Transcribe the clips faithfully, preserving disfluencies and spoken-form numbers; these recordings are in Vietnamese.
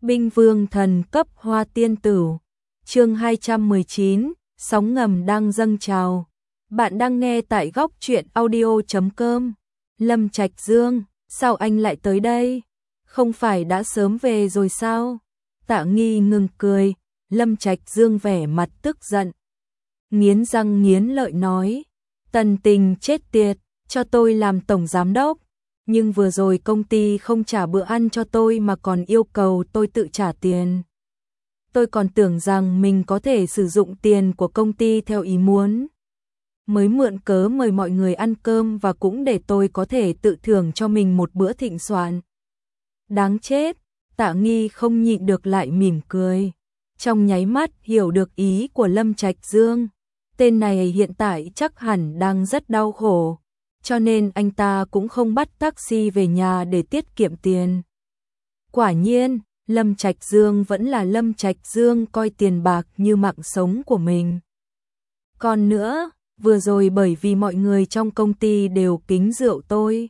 Binh vương thần cấp hoa tiên tử. Chương hai trăm mười chín, sóng ngầm đang dâng trào. Bạn đang nghe tại góc truyện audio chấm com. Lâm Trạch Dương, sao anh lại tới đây? Không phải đã sớm về rồi sao? Tạ Nghi ngừng cười, Lâm Trạch Dương vẻ mặt tức giận. Nghiến răng nghiến lợi nói, Tần Tình chết tiệt, cho tôi làm tổng giám đốc. Nhưng vừa rồi công ty không trả bữa ăn cho tôi mà còn yêu cầu tôi tự trả tiền. Tôi còn tưởng rằng mình có thể sử dụng tiền của công ty theo ý muốn. Mới mượn cớ mời mọi người ăn cơm và cũng để tôi có thể tự thưởng cho mình một bữa thịnh soạn. Đáng chết, Tạ Nghi không nhịn được lại mỉm cười. Trong nháy mắt hiểu được ý của Lâm Trạch Dương. Tên này hiện tại chắc hẳn đang rất đau khổ. Cho nên anh ta cũng không bắt taxi về nhà để tiết kiệm tiền. Quả nhiên, Lâm Trạch Dương vẫn là Lâm Trạch Dương, coi tiền bạc như mạng sống của mình. Còn nữa, vừa rồi bởi vì mọi người trong công ty đều kính rượu tôi,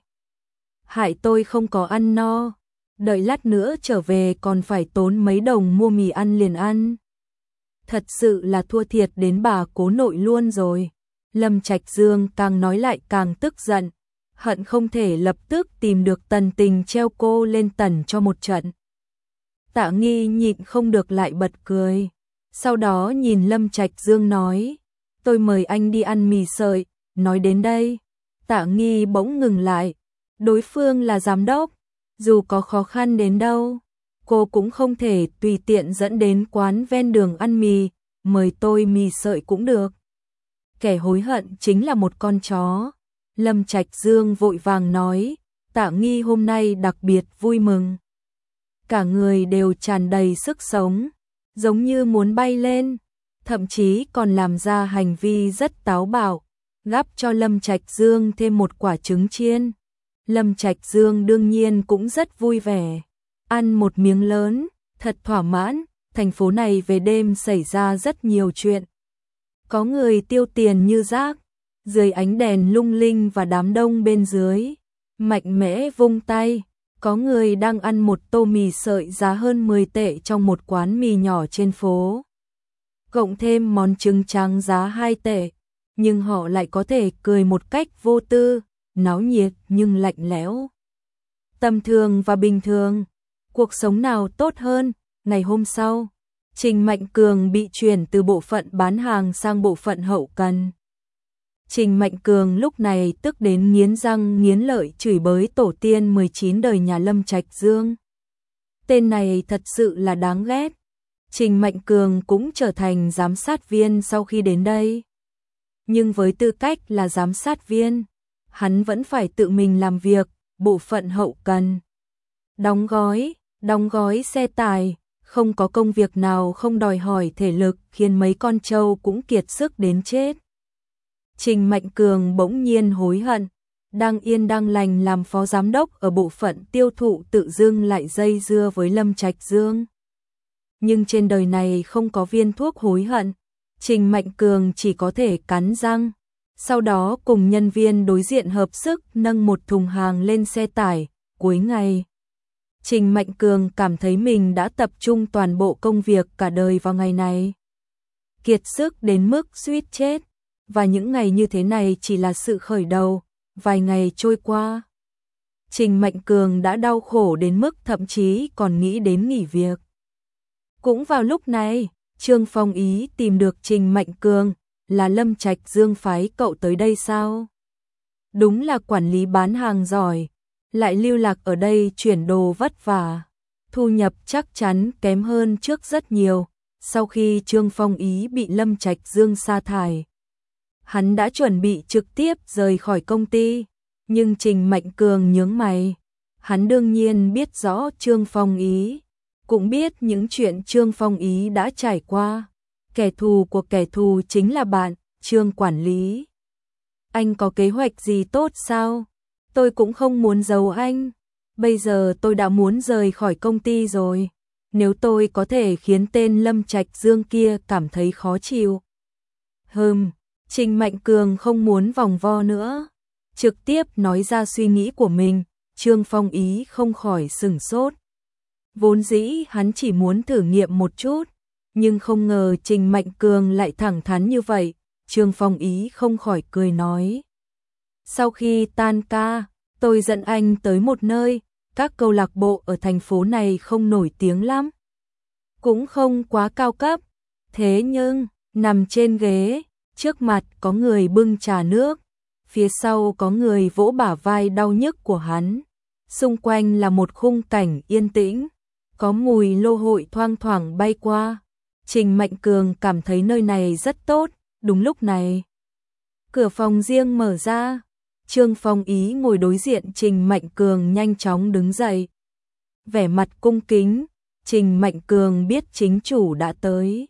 hại tôi không có ăn no, đợi lát nữa trở về còn phải tốn mấy đồng mua mì ăn liền ăn. Thật sự là thua thiệt đến bà cố nội luôn rồi. Lâm Trạch Dương càng nói lại càng tức giận, hận không thể lập tức tìm được Tần Tình treo cô lên tần cho một trận. Tạ Nghi nhịn không được lại bật cười, sau đó nhìn Lâm Trạch Dương nói, tôi mời anh đi ăn mì sợi. Nói đến đây, Tạ Nghi bỗng ngừng lại, đối phương là giám đốc, dù có khó khăn đến đâu, cô cũng không thể tùy tiện dẫn đến quán ven đường ăn mì, mời tôi mì sợi cũng được. Kẻ hối hận chính là một con chó. Lâm Trạch Dương vội vàng nói, Tạ Nghi hôm nay đặc biệt vui mừng. Cả người đều tràn đầy sức sống, giống như muốn bay lên, thậm chí còn làm ra hành vi rất táo bạo, gắp cho Lâm Trạch Dương thêm một quả trứng chiên. Lâm Trạch Dương đương nhiên cũng rất vui vẻ, ăn một miếng lớn, thật thỏa mãn. Thành phố này về đêm xảy ra rất nhiều chuyện. Có người tiêu tiền như rác, dưới ánh đèn lung linh và đám đông bên dưới, mạnh mẽ vung tay. Có người đang ăn một tô mì sợi giá hơn mười tệ trong một quán mì nhỏ trên phố, cộng thêm món trứng trắng giá hai tệ, nhưng họ lại có thể cười một cách vô tư, náo nhiệt nhưng lạnh lẽo. Tầm thường và bình thường, cuộc sống nào tốt hơn? Ngày hôm sau, Trình Mạnh Cường bị chuyển từ bộ phận bán hàng sang bộ phận hậu cần. Trình Mạnh Cường lúc này tức đến nghiến răng nghiến lợi chửi bới tổ tiên mười chín đời nhà Lâm Trạch Dương. Tên này thật sự là đáng ghét. Trình Mạnh Cường cũng trở thành giám sát viên sau khi đến đây. Nhưng với tư cách là giám sát viên, hắn vẫn phải tự mình làm việc, bộ phận hậu cần. Đóng gói, đóng gói xe tải, không có công việc nào không đòi hỏi thể lực, khiến mấy con trâu cũng kiệt sức đến chết. Trình Mạnh Cường bỗng nhiên hối hận, đang yên đang lành làm phó giám đốc ở bộ phận tiêu thụ tự dưng lại dây dưa với Lâm Trạch Dương. Nhưng trên đời này không có viên thuốc hối hận, Trình Mạnh Cường chỉ có thể cắn răng, sau đó cùng nhân viên đối diện hợp sức nâng một thùng hàng lên xe tải. Cuối ngày, Trình Mạnh Cường cảm thấy mình đã tập trung toàn bộ công việc cả đời vào ngày này, kiệt sức đến mức suýt chết. Và những ngày như thế này chỉ là sự khởi đầu. Vài ngày trôi qua, Trình Mạnh Cường đã đau khổ đến mức thậm chí còn nghĩ đến nghỉ việc. Cũng vào lúc này, Trương Phong Ý tìm được Trình Mạnh Cường, là Lâm Trạch Dương phái cậu tới đây sao? Đúng là quản lý bán hàng giỏi, lại lưu lạc ở đây chuyển đồ vất vả, thu nhập chắc chắn kém hơn trước rất nhiều. Sau khi Trương Phong Ý bị Lâm Trạch Dương sa thải, hắn đã chuẩn bị trực tiếp rời khỏi công ty, nhưng Trình Mạnh Cường nhướng mày. Hắn đương nhiên biết rõ Trương Phong Ý, cũng biết những chuyện Trương Phong Ý đã trải qua. Kẻ thù của kẻ thù chính là bạn, Trương quản lý. Anh có kế hoạch gì tốt sao? Tôi cũng không muốn giấu anh. Bây giờ tôi đã muốn rời khỏi công ty rồi. Nếu tôi có thể khiến tên Lâm Trạch Dương kia cảm thấy khó chịu. Hừm. Trình Mạnh Cường không muốn vòng vo nữa, trực tiếp nói ra suy nghĩ của mình. Trương Phong Ý không khỏi sửng sốt. Vốn dĩ hắn chỉ muốn thử nghiệm một chút, nhưng không ngờ Trình Mạnh Cường lại thẳng thắn như vậy, Trương Phong Ý không khỏi cười nói. Sau khi tan ca, tôi dẫn anh tới một nơi, các câu lạc bộ ở thành phố này không nổi tiếng lắm, cũng không quá cao cấp, thế nhưng, nằm trên ghế, trước mặt có người bưng trà nước, phía sau có người vỗ bả vai đau nhức của hắn, xung quanh là một khung cảnh yên tĩnh, có mùi lô hội thoang thoảng bay qua. Trình Mạnh Cường cảm thấy nơi này rất tốt, đúng lúc này. Cửa phòng riêng mở ra, Trương Phong Ý ngồi đối diện Trình Mạnh Cường nhanh chóng đứng dậy. Vẻ mặt cung kính, Trình Mạnh Cường biết chính chủ đã tới.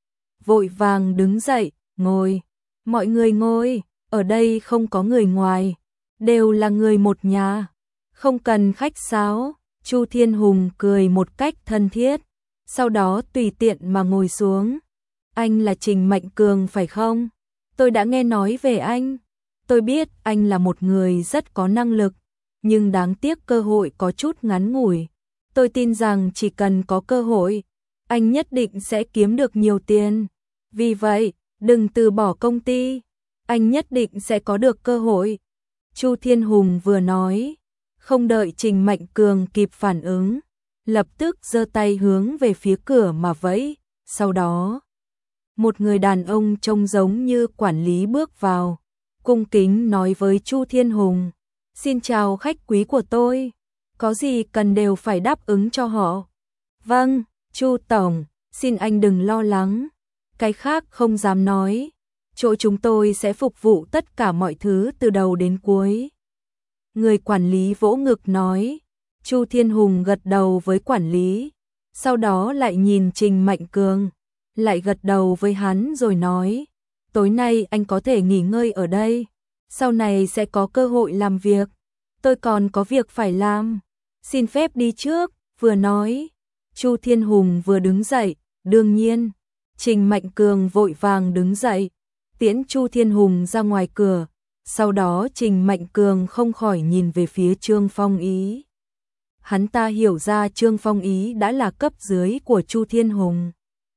Vội vàng đứng dậy, ngồi, mọi người ngồi, ở đây không có người ngoài, đều là người một nhà, không cần khách sáo. Chu Thiên Hùng cười một cách thân thiết, sau đó tùy tiện mà ngồi xuống. Anh là Trình Mạnh Cường phải không? Tôi đã nghe nói về anh. Tôi biết anh là một người rất có năng lực, nhưng đáng tiếc cơ hội có chút ngắn ngủi. Tôi tin rằng chỉ cần có cơ hội, anh nhất định sẽ kiếm được nhiều tiền. Vì vậy, đừng từ bỏ công ty, anh nhất định sẽ có được cơ hội. Chu Thiên Hùng vừa nói, không đợi Trình Mạnh Cường kịp phản ứng, lập tức giơ tay hướng về phía cửa mà vẫy, sau đó một người đàn ông trông giống như quản lý bước vào, cung kính nói với Chu Thiên Hùng, xin chào khách quý của tôi, có gì cần đều phải đáp ứng cho họ. Vâng, Chu Tổng, xin anh đừng lo lắng, cái khác không dám nói, chỗ chúng tôi sẽ phục vụ tất cả mọi thứ từ đầu đến cuối. Người quản lý vỗ ngực nói. Chu Thiên Hùng gật đầu với quản lý, sau đó lại nhìn Trình Mạnh Cường, lại gật đầu với hắn rồi nói, tối nay anh có thể nghỉ ngơi ở đây, sau này sẽ có cơ hội làm việc, tôi còn có việc phải làm, xin phép đi trước. Vừa nói, Chu Thiên Hùng vừa đứng dậy, đương nhiên, Trình Mạnh Cường vội vàng đứng dậy, tiễn Chu Thiên Hùng ra ngoài cửa, sau đó Trình Mạnh Cường không khỏi nhìn về phía Trương Phong Ý. Hắn ta hiểu ra Trương Phong Ý đã là cấp dưới của Chu Thiên Hùng.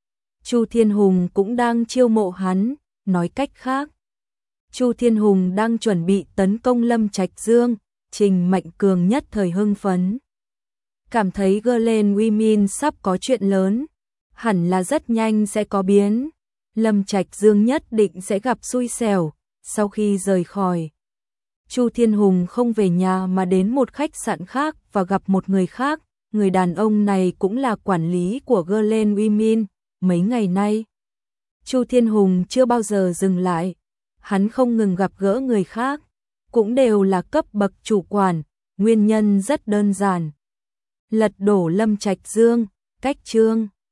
Chu Thiên Hùng cũng đang chiêu mộ hắn, nói cách khác, Chu Thiên Hùng đang chuẩn bị tấn công Lâm Trạch Dương. Trình Mạnh Cường nhất thời hưng phấn, cảm thấy Glen Women sắp có chuyện lớn, hẳn là rất nhanh sẽ có biến, Lâm Trạch Dương nhất định sẽ gặp xui xẻo. Sau khi rời khỏi, Chu Thiên Hùng không về nhà mà đến một khách sạn khác và gặp một người khác, người đàn ông này cũng là quản lý của Glen Women. Mấy ngày nay, Chu Thiên Hùng chưa bao giờ dừng lại, hắn không ngừng gặp gỡ người khác, cũng đều là cấp bậc chủ quản, nguyên nhân rất đơn giản. Lật đổ Lâm Trạch Dương, cách Trương